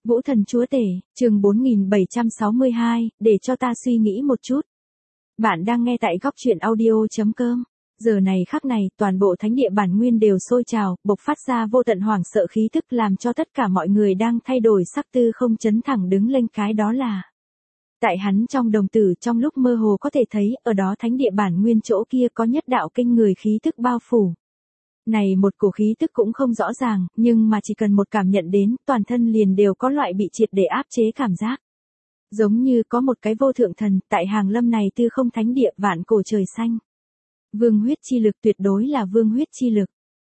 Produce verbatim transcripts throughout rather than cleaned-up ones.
Vũ Thần Chúa Tể, chương bốn nghìn bảy trăm sáu mươi hai, để cho ta suy nghĩ một chút. Bạn đang nghe tại góc truyện audio chấm com. Giờ này khắc này, toàn bộ thánh địa bản nguyên đều sôi trào, bộc phát ra vô tận hoảng sợ khí tức làm cho tất cả mọi người đang thay đổi sắc tư không chấn thẳng đứng lên, cái đó là. Tại hắn trong đồng tử trong lúc mơ hồ có thể thấy, ở đó thánh địa bản nguyên chỗ kia có nhất đạo kinh người khí tức bao phủ. Này một cổ khí tức cũng không rõ ràng, nhưng mà chỉ cần một cảm nhận đến, toàn thân liền đều có loại bị triệt để áp chế cảm giác. Giống như có một cái vô thượng thần, tại hàng lâm này tư không thánh địa vạn cổ trời xanh. Vương huyết chi lực, tuyệt đối là vương huyết chi lực.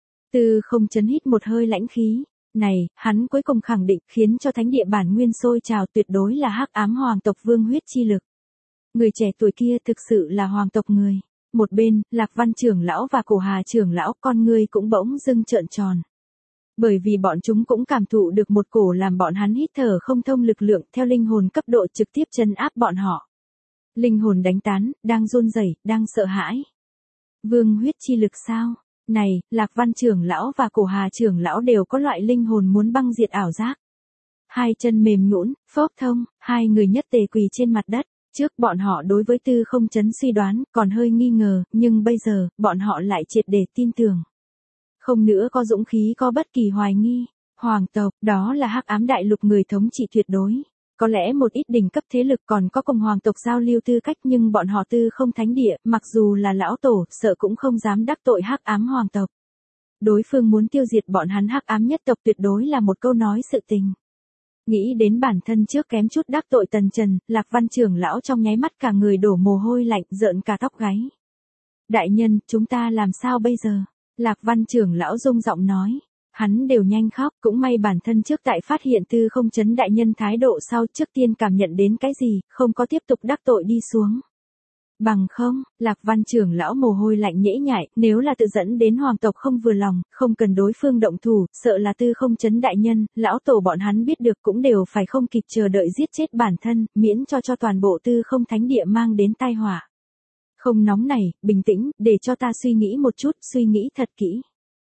Tư không chấn hít một hơi lãnh khí. Này, hắn cuối cùng khẳng định, khiến cho thánh địa bản nguyên sôi trào, tuyệt đối là hắc ám hoàng tộc vương huyết chi lực. Người trẻ tuổi kia thực sự là hoàng tộc người. Một bên, Lạc Văn trưởng lão và Cổ Hà trưởng lão, con ngươi cũng bỗng dưng trợn tròn. Bởi vì bọn chúng cũng cảm thụ được một cổ làm bọn hắn hít thở không thông lực lượng theo linh hồn cấp độ trực tiếp trấn áp bọn họ. Linh hồn đánh tán, đang run rẩy, đang sợ hãi. Vương huyết chi lực sao? Này, Lạc Văn trưởng lão và Cổ Hà trưởng lão đều có loại linh hồn muốn băng diệt ảo giác. Hai chân mềm nhũn, phốc thông, hai người nhất tề quỳ trên mặt đất. Trước bọn họ đối với tư không chấn suy đoán còn hơi nghi ngờ, nhưng bây giờ, bọn họ lại triệt để tin tưởng. Không nữa có dũng khí có bất kỳ hoài nghi. Hoàng tộc, đó là hắc ám đại lục người thống trị tuyệt đối. Có lẽ một ít đỉnh cấp thế lực còn có cùng hoàng tộc giao lưu tư cách, nhưng bọn họ tư không thánh địa, mặc dù là lão tổ, sợ cũng không dám đắc tội hắc ám hoàng tộc. Đối phương muốn tiêu diệt bọn hắn hắc ám nhất tộc tuyệt đối là một câu nói sự tình. Nghĩ đến bản thân trước kém chút đắc tội Tần Trần, Lạc Văn trưởng lão trong nháy mắt cả người đổ mồ hôi lạnh, rợn cả tóc gáy. Đại nhân, chúng ta làm sao bây giờ? Lạc Văn trưởng lão rung giọng nói. Hắn đều nhanh khóc, cũng may bản thân trước tại phát hiện tư không chấn đại nhân thái độ sau, trước tiên cảm nhận đến cái gì, không có tiếp tục đắc tội đi xuống. Bằng không, Lạc Văn trưởng lão mồ hôi lạnh nhễ nhại, nếu là tự dẫn đến hoàng tộc không vừa lòng, không cần đối phương động thủ, sợ là tư không chấn đại nhân, lão tổ bọn hắn biết được cũng đều phải không kịp chờ đợi giết chết bản thân, miễn cho cho toàn bộ tư không thánh địa mang đến tai họa. Không nóng này, bình tĩnh, để cho ta suy nghĩ một chút, suy nghĩ thật kỹ.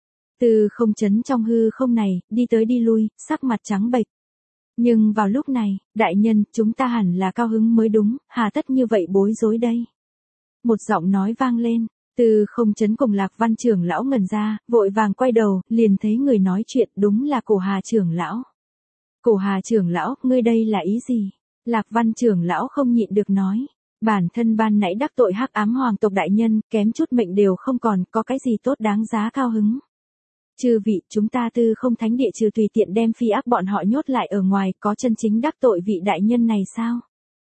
Tư không chấn trong hư không này, đi tới đi lui, sắc mặt trắng bệch. Nhưng vào lúc này, đại nhân, chúng ta hẳn là cao hứng mới đúng, hà tất như vậy bối rối đây. Một giọng nói vang lên, Tư không chấn cùng Lạc Văn trưởng lão ngẩn ra, vội vàng quay đầu, liền thấy người nói chuyện đúng là Cổ Hà trưởng lão. Cổ Hà trưởng lão, ngươi đây là ý gì? Lạc Văn trưởng lão không nhịn được nói. Bản thân ban nãy đắc tội hắc ám hoàng tộc đại nhân, kém chút mệnh đều không còn, có cái gì tốt đáng giá cao hứng. Chư vị, chúng ta tư không thánh địa trừ tùy tiện đem phi ác bọn họ nhốt lại ở ngoài, có chân chính đắc tội vị đại nhân này sao?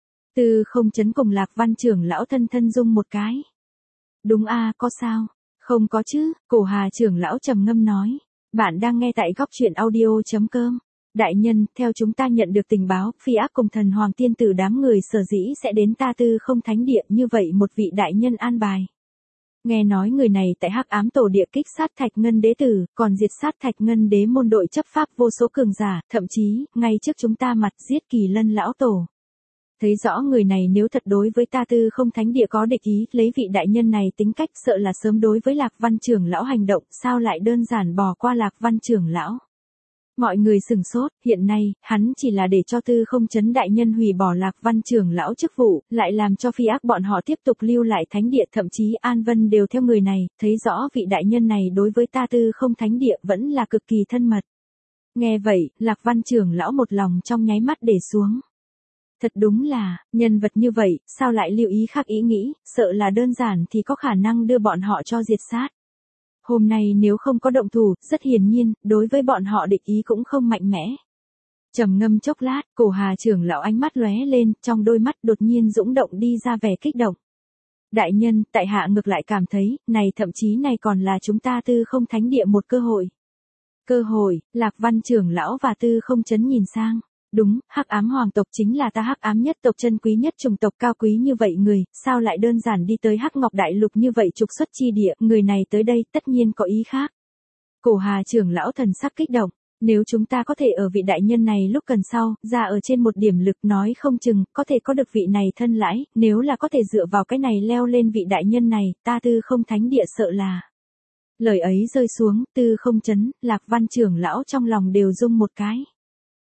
Tư không chấn cùng Lạc Văn trưởng lão thân thân dung một cái. Đúng a, có sao? Không có chứ, Cổ Hà trưởng lão trầm ngâm nói. Bạn đang nghe tại góc truyện audio chấm com. Đại nhân, theo chúng ta nhận được tình báo, phi ác cùng thần hoàng tiên tử đám người sở dĩ sẽ đến ta tư không thánh địa, như vậy một vị đại nhân an bài. Nghe nói người này tại hắc ám tổ địa kích sát Thạch Ngân đế tử, còn diệt sát Thạch Ngân đế môn đội chấp pháp vô số cường giả, thậm chí, ngay trước chúng ta mặt giết Kỳ Lân lão tổ. Thấy rõ người này nếu thật đối với ta tư không thánh địa có địch ý, lấy vị đại nhân này tính cách sợ là sớm đối với Lạc Văn trưởng lão hành động, sao lại đơn giản bỏ qua Lạc Văn trưởng lão. Mọi người sừng sốt, hiện nay, hắn chỉ là để cho tư không chấn đại nhân hủy bỏ Lạc Văn trưởng lão chức vụ, lại làm cho phi ác bọn họ tiếp tục lưu lại thánh địa, thậm chí An Vân đều theo người này, thấy rõ vị đại nhân này đối với ta tư không thánh địa vẫn là cực kỳ thân mật. Nghe vậy, Lạc Văn trưởng lão một lòng trong nháy mắt để xuống. Thật đúng là, nhân vật như vậy, sao lại lưu ý khác ý nghĩ, sợ là đơn giản thì có khả năng đưa bọn họ cho diệt sát. Hôm nay nếu không có động thủ, rất hiển nhiên, đối với bọn họ địch ý cũng không mạnh mẽ. Trầm ngâm chốc lát, Cổ Hà trưởng lão ánh mắt lóe lên, trong đôi mắt đột nhiên dũng động đi ra vẻ kích động. Đại nhân, tại hạ ngược lại cảm thấy, này thậm chí này còn là chúng ta tư không thánh địa một cơ hội. Cơ hội, Lạc Văn trưởng lão và tư không chấn nhìn sang. Đúng, hắc ám hoàng tộc chính là ta hắc ám nhất tộc, chân quý nhất chủng tộc, cao quý như vậy người, sao lại đơn giản đi tới hắc ngọc đại lục như vậy trục xuất chi địa, người này tới đây tất nhiên có ý khác. Cổ Hà trưởng lão thần sắc kích động, nếu chúng ta có thể ở vị đại nhân này lúc cần sau, ra ở trên một điểm lực, nói không chừng, có thể có được vị này thân lãi, nếu là có thể dựa vào cái này leo lên vị đại nhân này, ta tư không thánh địa sợ là. Lời ấy rơi xuống, tư không chấn, Lạc Văn trưởng lão trong lòng đều rung một cái.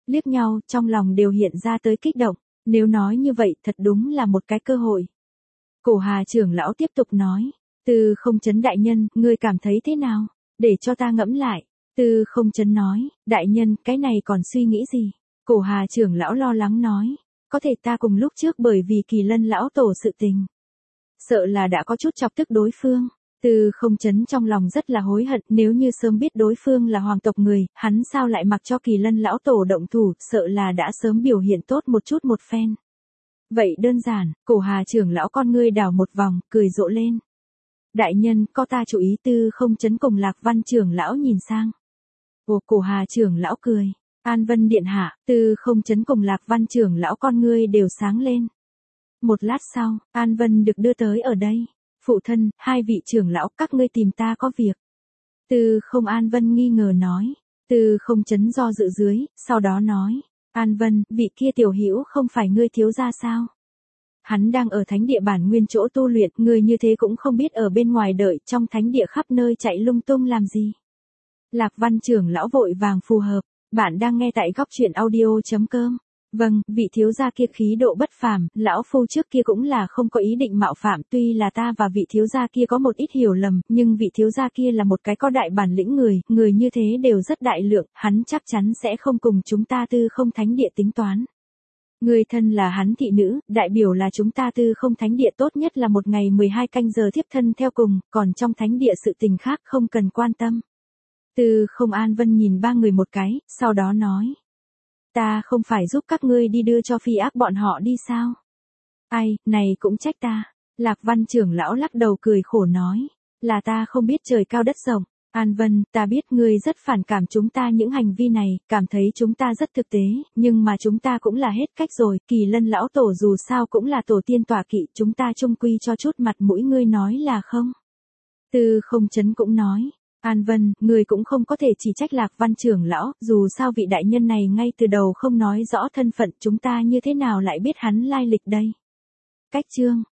liếc nhau, trong lòng đều hiện ra tới kích động, nếu nói như vậy thật đúng là một cái cơ hội. Cổ Hà trưởng lão tiếp tục nói, Tư Không Chấn đại nhân, ngươi cảm thấy thế nào? Để cho ta ngẫm lại. Tư Không Chấn nói, đại nhân, cái này còn suy nghĩ gì? Cổ Hà trưởng lão lo lắng nói, có thể ta cùng lúc trước bởi vì Kỳ Lân lão tổ sự tình. Sợ là đã có chút chọc tức đối phương. Tư Không Chấn trong lòng rất là hối hận, nếu như sớm biết đối phương là hoàng tộc người, hắn sao lại mặc cho Kỳ Lân lão tổ động thủ, sợ là đã sớm biểu hiện tốt một chút một phen. Vậy đơn giản, Cổ Hà trưởng lão con ngươi đảo một vòng, cười rộ lên. Đại nhân, có ta chú ý. Tư Không Chấn cùng Lạc Văn trưởng lão nhìn sang. Ồ, Cổ Hà trưởng lão cười. An Vân điện hạ. Tư Không Chấn cùng Lạc Văn trưởng lão con ngươi đều sáng lên. Một lát sau, An Vân được đưa tới ở đây. Phụ thân, hai vị trưởng lão, các ngươi tìm ta có việc. Tư Không An Vân nghi ngờ nói. Tư Không Chấn do dự dưới, sau đó nói. An Vân, vị kia tiểu hữu không phải ngươi thiếu gia sao? Hắn đang ở thánh địa bản nguyên chỗ tu luyện, người như thế cũng không biết ở bên ngoài đợi, trong thánh địa khắp nơi chạy lung tung làm gì. Lạc Văn trưởng lão vội vàng phù hợp, bạn đang nghe tại góc truyện audio chấm com. Vâng, vị thiếu gia kia khí độ bất phàm, lão phu trước kia cũng là không có ý định mạo phạm, tuy là ta và vị thiếu gia kia có một ít hiểu lầm, nhưng vị thiếu gia kia là một cái có đại bản lĩnh người, người như thế đều rất đại lượng, hắn chắc chắn sẽ không cùng chúng ta Tư Không thánh địa tính toán. Người thân là hắn thị nữ, đại biểu là chúng ta Tư Không thánh địa tốt nhất là một ngày mười hai canh giờ thiếp thân theo cùng, còn trong thánh địa sự tình khác không cần quan tâm. Tư Không An Vân nhìn ba người một cái, sau đó nói. Ta không phải giúp các ngươi đi đưa cho phi ác bọn họ đi sao? Ai, này cũng trách ta. Lạc Văn trưởng lão lắc đầu cười khổ nói. Là ta không biết trời cao đất rộng. An Vân, ta biết ngươi rất phản cảm chúng ta những hành vi này, cảm thấy chúng ta rất thực tế, nhưng mà chúng ta cũng là hết cách rồi, Kỳ Lân lão tổ dù sao cũng là tổ tiên tọa kỵ, chúng ta chung quy cho chút mặt mũi, ngươi nói là không? Tư Không Chấn cũng nói. An Vân, người cũng không có thể chỉ trách Lạc Văn trưởng lão, dù sao vị đại nhân này ngay từ đầu không nói rõ thân phận, chúng ta như thế nào lại biết hắn lai lịch đây? Cách chương